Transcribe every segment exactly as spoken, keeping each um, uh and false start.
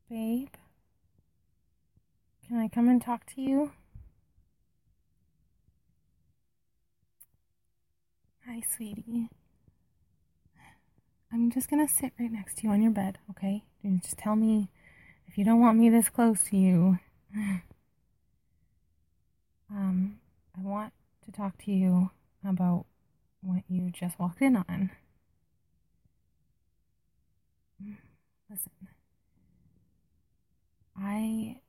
Babe, can I come and talk to you? Hi, sweetie. I'm just gonna sit right next to you on your bed, okay? And just tell me if you don't want me this close to you. Um, I want to talk to you about what you just walked in on. Listen, I...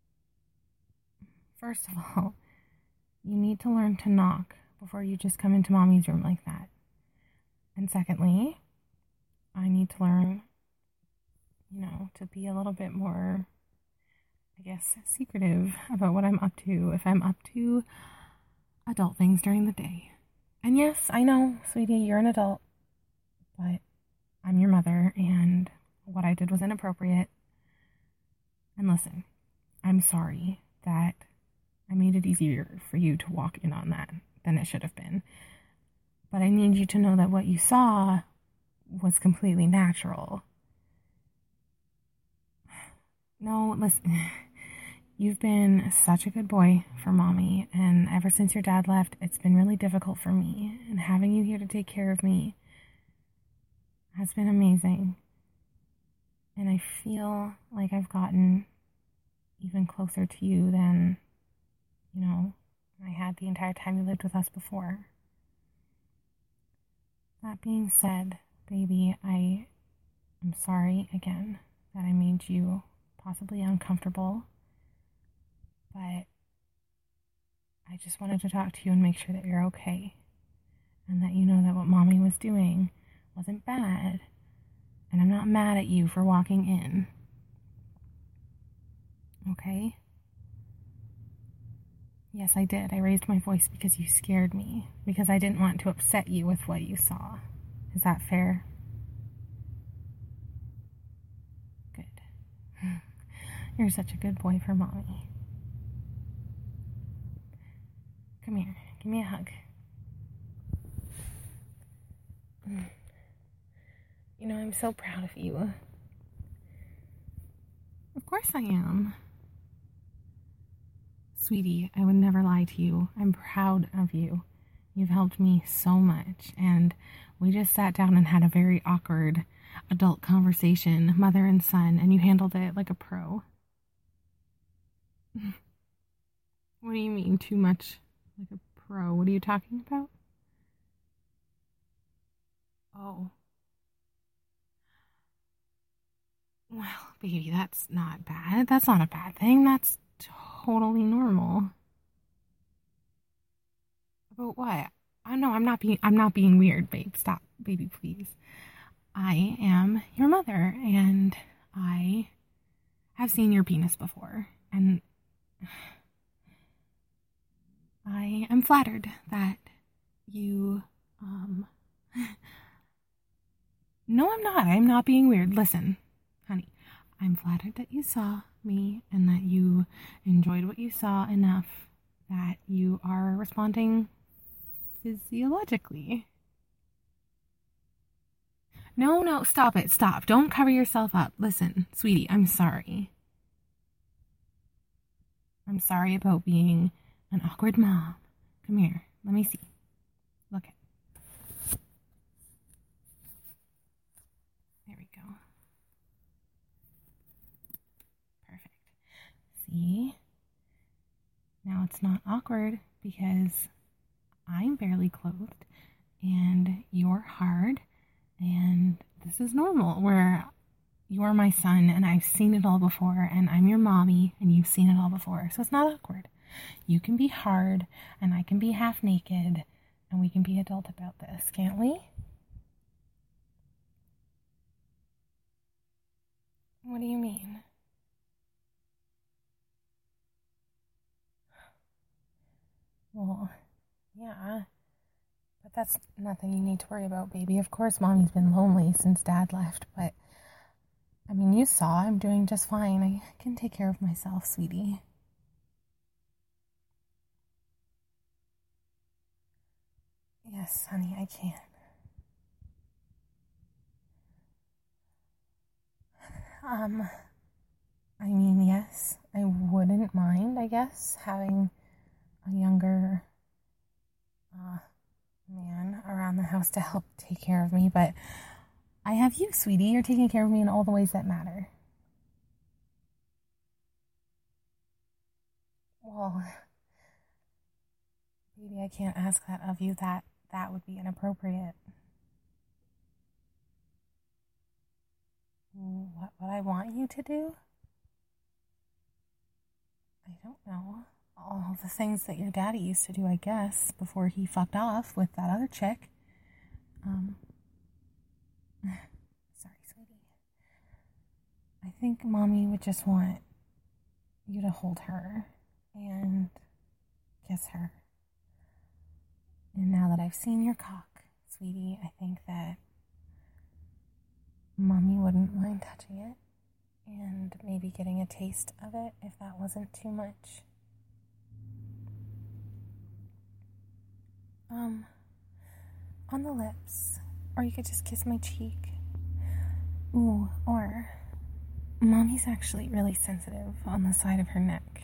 First of all, you need to learn to knock before you just come into mommy's room like that. And secondly, I need to learn, you know, to be a little bit more, I guess, secretive about what I'm up to if I'm up to adult things during the day. And yes, I know, sweetie, you're an adult, but I'm your mother, and what I did was inappropriate. And listen, I'm sorry that I made it easier for you to walk in on that than it should have been. But I need you to know that what you saw was completely natural. No, listen, you've been such a good boy for mommy, and ever since your dad left, it's been really difficult for me, and having you here to take care of me has been amazing. And I feel like I've gotten even closer to you than, you know, I had the entire time you lived with us before. That being said, baby, I am sorry again that I made you possibly uncomfortable, but I just wanted to talk to you and make sure that you're okay, and that you know that what mommy was doing wasn't bad, and I'm not mad at you for walking in. Okay? Yes, I did. I raised my voice because you scared me, because I didn't want to upset you with what you saw. Is that fair? Good. You're such a good boy for mommy. Come here. Give me a hug. You know, I'm so proud of you. Of course I am. Sweetie, I would never lie to you. I'm proud of you. You've helped me so much, and we just sat down and had a very awkward adult conversation, mother and son, and you handled it like a pro. What do you mean, too much like a pro? What are you talking about? Oh. Well, baby, that's not bad. That's not a bad thing. That's totally normal. But what? I know I'm not being I'm not being weird, babe. Stop, baby, please. I am your mother, and I have seen your penis before, and I am flattered that you um No, I'm not. I'm not being weird. Listen, honey, I'm flattered that you saw me and that you enjoyed what you saw enough that you are responding physiologically. No, no, stop it. Stop. Don't cover yourself up. Listen, sweetie, I'm sorry. I'm sorry about being an awkward mom. Come here. Let me see. Look it. There we go. Perfect. See? Now it's not awkward because I'm barely clothed and you're hard, and this is normal where you're my son and I've seen it all before, and I'm your mommy and you've seen it all before, so it's not awkward. You can be hard and I can be half naked, and we can be adult about this, can't we? What do you mean? Well, yeah, but that's nothing you need to worry about, baby. Of course, mommy's been lonely since dad left, but I mean, you saw I'm doing just fine. I can take care of myself, sweetie. Yes, honey, I can. Um, I mean, yes, I wouldn't mind, I guess, having a younger uh, man around the house to help take care of me, but I have you, sweetie. You're taking care of me in all the ways that matter. Well, baby, I can't ask that of you. That that would be inappropriate. What would I want you to do? I don't know. All the things that your daddy used to do, I guess, before he fucked off with that other chick. Um, sorry, sweetie. I think mommy would just want you to hold her and kiss her. And now that I've seen your cock, sweetie, I think that mommy wouldn't mind touching it and maybe getting a taste of it if that wasn't too much. Um, on the lips, or you could just kiss my cheek. Ooh, or mommy's actually really sensitive on the side of her neck.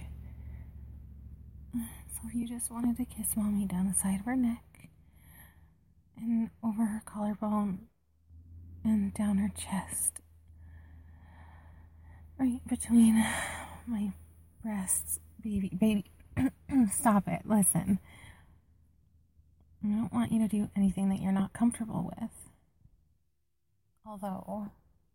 So if you just wanted to kiss mommy down the side of her neck and over her collarbone and down her chest, right between my breasts, baby, baby, stop it, listen. I don't want you to do anything that you're not comfortable with. Although,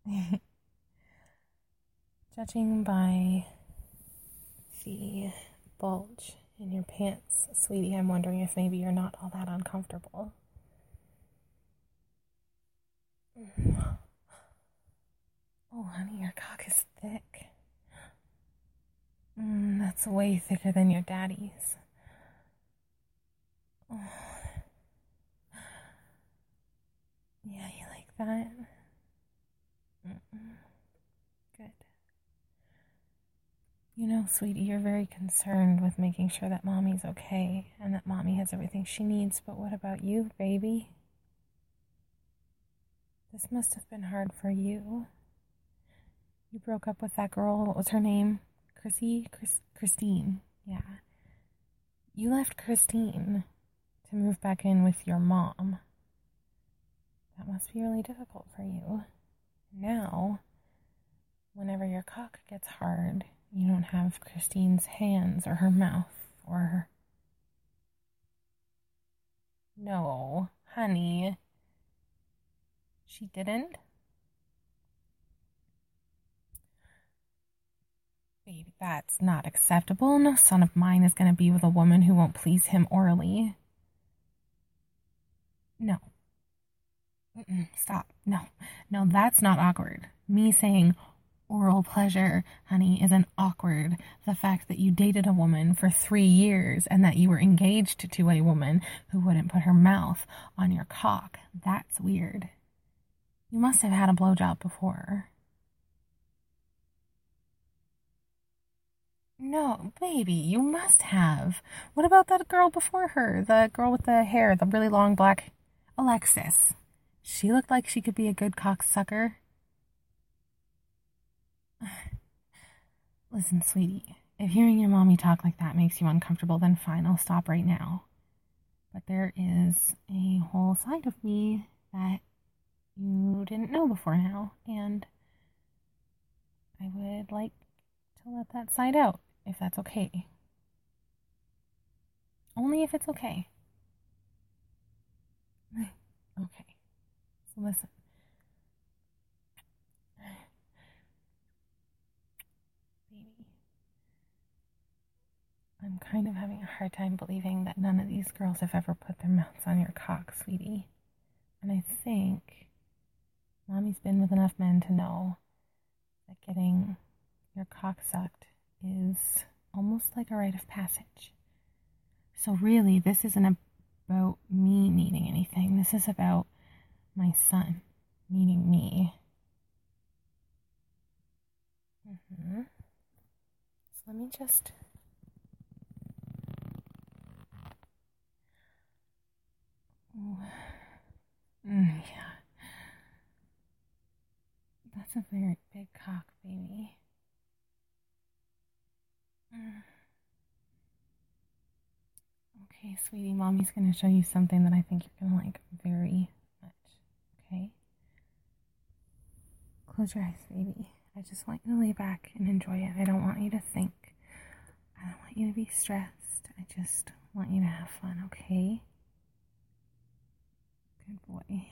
judging by the bulge in your pants, sweetie, I'm wondering if maybe you're not all that uncomfortable. Oh, honey, your cock is thick. Mm, that's way thicker than your daddy's. Oh. Yeah, you like that? Mm-mm. Good. You know, sweetie, you're very concerned with making sure that mommy's okay and that mommy has everything she needs, but what about you, baby? This must have been hard for you. You broke up with that girl, what was her name? Chrissy? Chris- Christine, yeah. You left Christine to move back in with your mom. That must be really difficult for you. Now, whenever your cock gets hard, you don't have Christine's hands or her mouth or her... No, honey. She didn't? Baby, that's not acceptable. No son of mine is going to be with a woman who won't please him orally. No. Mm-mm, stop. No. No, that's not awkward. Me saying oral pleasure, honey, isn't awkward. The fact that you dated a woman for three years and that you were engaged to a woman who wouldn't put her mouth on your cock, that's weird. You must have had a blowjob before. No, baby, you must have. What about that girl before her? The girl with the hair, the really long black... Alexis. She looked like she could be a good cocksucker. Listen, sweetie, if hearing your mommy talk like that makes you uncomfortable, then fine, I'll stop right now. But there is a whole side of me that you didn't know before now, and I would like to let that side out, if that's okay. Only if it's okay. Okay. So listen. Baby. I'm kind of having a hard time believing that none of these girls have ever put their mouths on your cock, sweetie. And I think mommy's been with enough men to know that getting your cock sucked is almost like a rite of passage. So really, this isn't about me needing anything. This is about my son needing me. Mm-hmm. So let me just... Ooh. Mm, yeah. That's a very big cock, baby. Okay, sweetie, mommy's gonna show you something that I think you're gonna like very much. Okay? Close your eyes, baby. I just want you to lay back and enjoy it. I don't want you to think. I don't want you to be stressed. I just want you to have fun, okay? Good boy.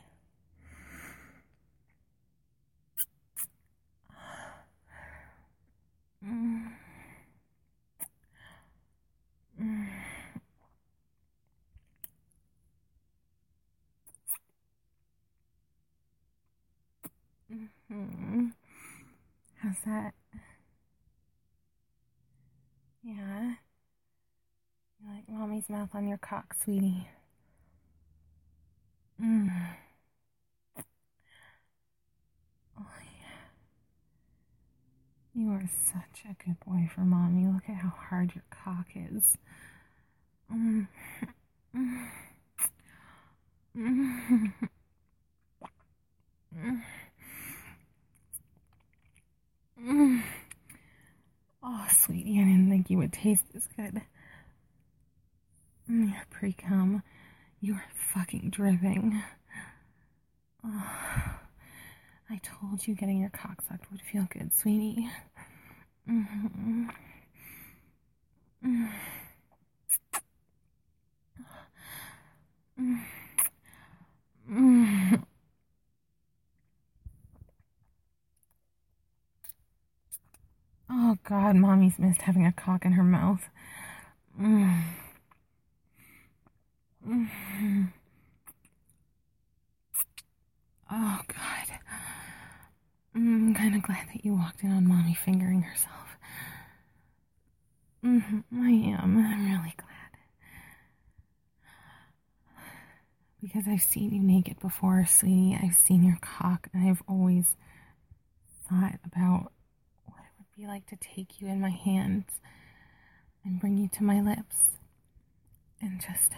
Mm. Mm. Mm-hmm. How's that? Yeah? You like mommy's mouth on your cock, sweetie? Mm. Oh, yeah. You are such a good boy for mommy. Look at how hard your cock is. Mm. Mm. Mm. Mm. Mm. Oh, sweetie, I didn't think you would taste this good. Mm, pre-cum. You are fucking dripping. Oh, I told you getting your cock sucked would feel good, sweetie. Mm-hmm. Mm. Mm. Mm. Oh, God, mommy's missed having a cock in her mouth. Mm. Mm. Oh, God. I'm kind of glad that you walked in on mommy fingering herself. Mm-hmm, I am. I'm really glad. Because I've seen you naked before, sweetie. I've seen your cock, and I've always thought about what it would be like to take you in my hands and bring you to my lips and just...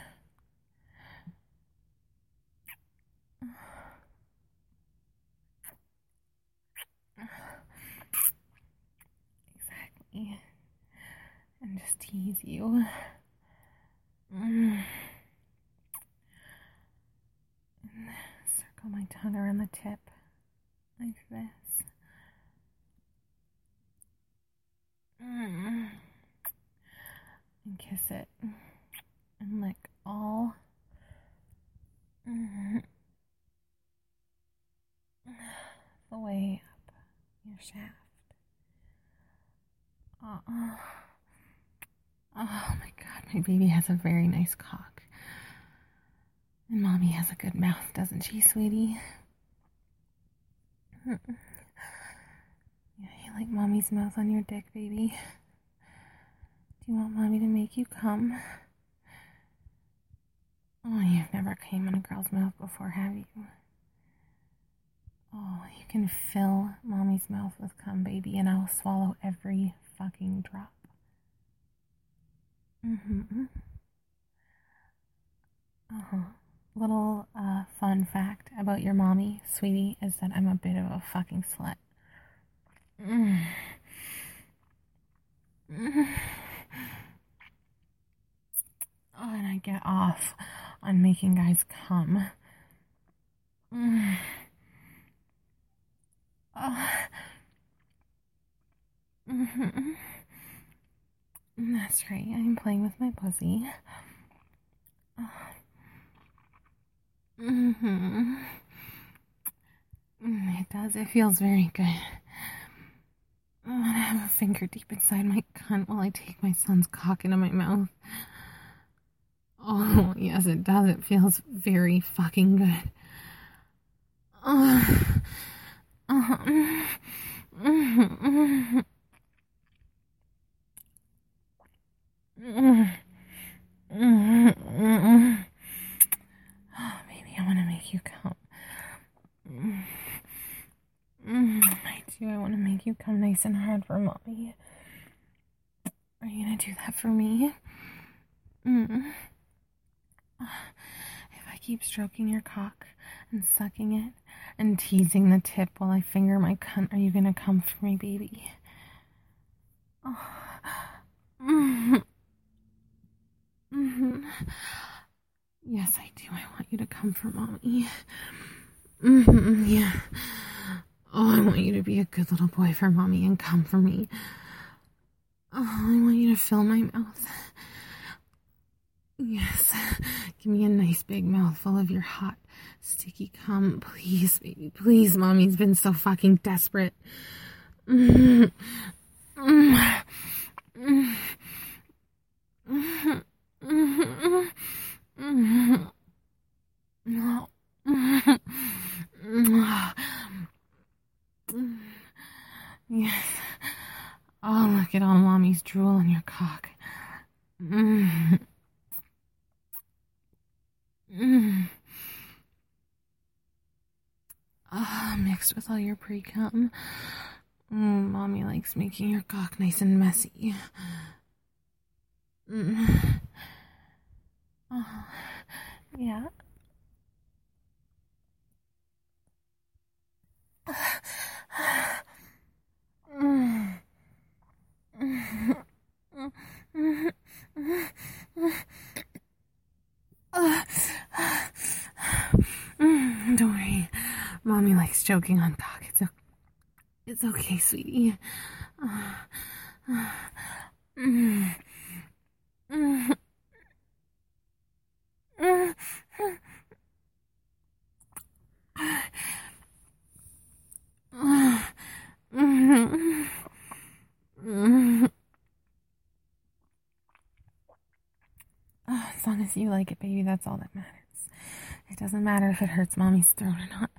Exactly. And just tease you. Mm. And circle my tongue around the tip like this. Mm. And kiss it. And lick all mm, the way up your shaft. Uh-uh. Oh my God, my baby has a very nice cock. And mommy has a good mouth, doesn't she, sweetie? Yeah, you like mommy's mouth on your dick, baby? Do you want mommy to make you come? Oh, you've never came in a girl's mouth before, have you? Oh, you can fill mommy's mouth with cum, baby, and I'll swallow every fucking drop. Mm-hmm. Uh-huh. Little uh, fun fact about your mommy, sweetie, is that I'm a bit of a fucking slut. Mm. Mm. Oh, and I get off on making guys come. Mm. Oh. Mm-hmm. That's right, I'm playing with my pussy. Oh. Mm-hmm. It does, it feels very good. I want to have a finger deep inside my cunt while I take my son's cock into my mouth. Oh, yes, it does. It feels very fucking good. Oh. Oh. Mm-hmm. Mm-hmm. Oh, baby, I want to make you come. Mm, I do. I want to make you come nice and hard for mommy. Are you gonna do that for me? Mm. If I keep stroking your cock and sucking it and teasing the tip while I finger my cunt, are you gonna come for me, baby? Oh. Mm. Mm-hmm. Yes, I do. I want you to come for mommy. Mm-hmm. Yeah. Oh, I want you to be a good little boy for mommy and come for me. Oh, I want you to fill my mouth. Yes. Give me a nice big mouthful of your hot, sticky cum. Please, baby. Please, mommy's been so fucking desperate. Mm-hmm. Mm-hmm. Mm-hmm. Mm-hmm. Yes. Oh, look at all mommy's drool on your cock. Mm. Mm. Oh, mixed with all your pre-cum. Mm, mommy likes making your cock nice and messy. Mm. Oh, yeah. Mm. Don't worry. Mommy likes choking on cock. It's, o- it's okay, sweetie. As long as you like it, baby, that's all that matters. It doesn't matter if it hurts mommy's throat or not.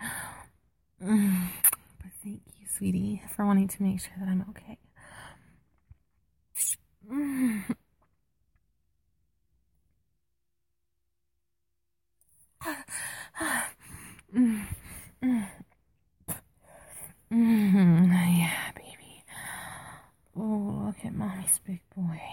But thank you, sweetie, for wanting to make sure that I'm okay. Yeah, baby. Oh, look at mommy's big boy.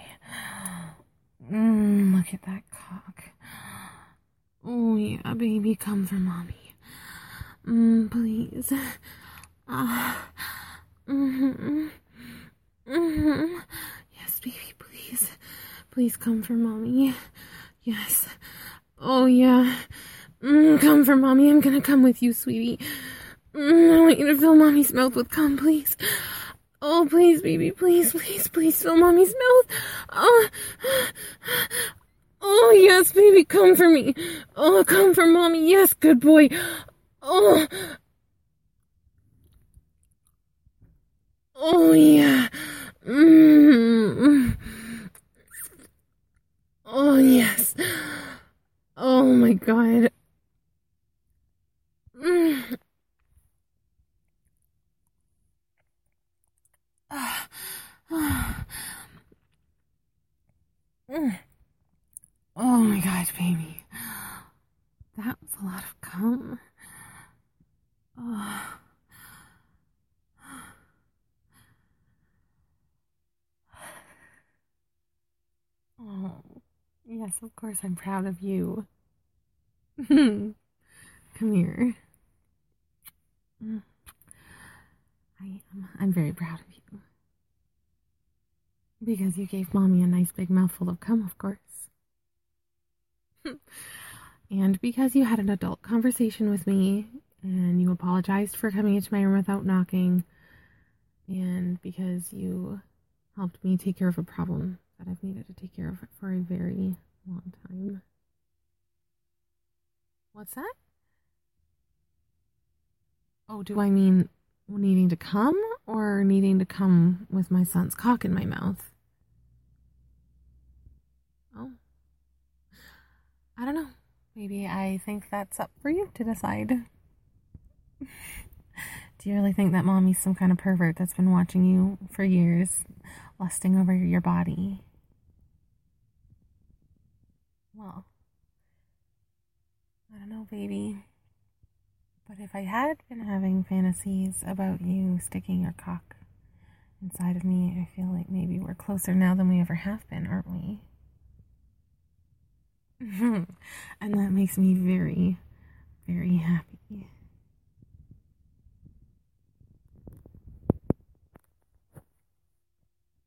Mm, look at that cock. Oh, yeah, baby, come for mommy. Mm, please. Ah. Mm-hmm. Mm-hmm. Yes, baby, please. Please come for mommy. Yes. Oh, yeah. Mm, come for mommy. I'm gonna come with you, sweetie. Mm, I want you to fill mommy's mouth with cum, please. Oh, please, baby, please, please, please fill mommy's mouth. Oh, oh, yes, baby, come for me. Oh, come for mommy. Yes, good boy. Oh, oh, yeah. Mm. Oh, yes. Oh, my God. Mm. Oh my God, baby. That was a lot of cum. Oh. Oh. Yes, of course I'm proud of you. Come here. I am. I'm very proud of you. Because you gave mommy a nice big mouthful of cum, of course. And because you had an adult conversation with me and you apologized for coming into my room without knocking, and because you helped me take care of a problem that I've needed to take care of for a very long time. What's that? Oh, do I mean needing to come or needing to come with my son's cock in my mouth? Oh. I don't know. Maybe I think that's up for you to decide. Do you really think that mommy's some kind of pervert that's been watching you for years, lusting over your body? Well, I don't know, baby. But if I had been having fantasies about you sticking your cock inside of me, I feel like maybe we're closer now than we ever have been, aren't we? And that makes me very, very happy.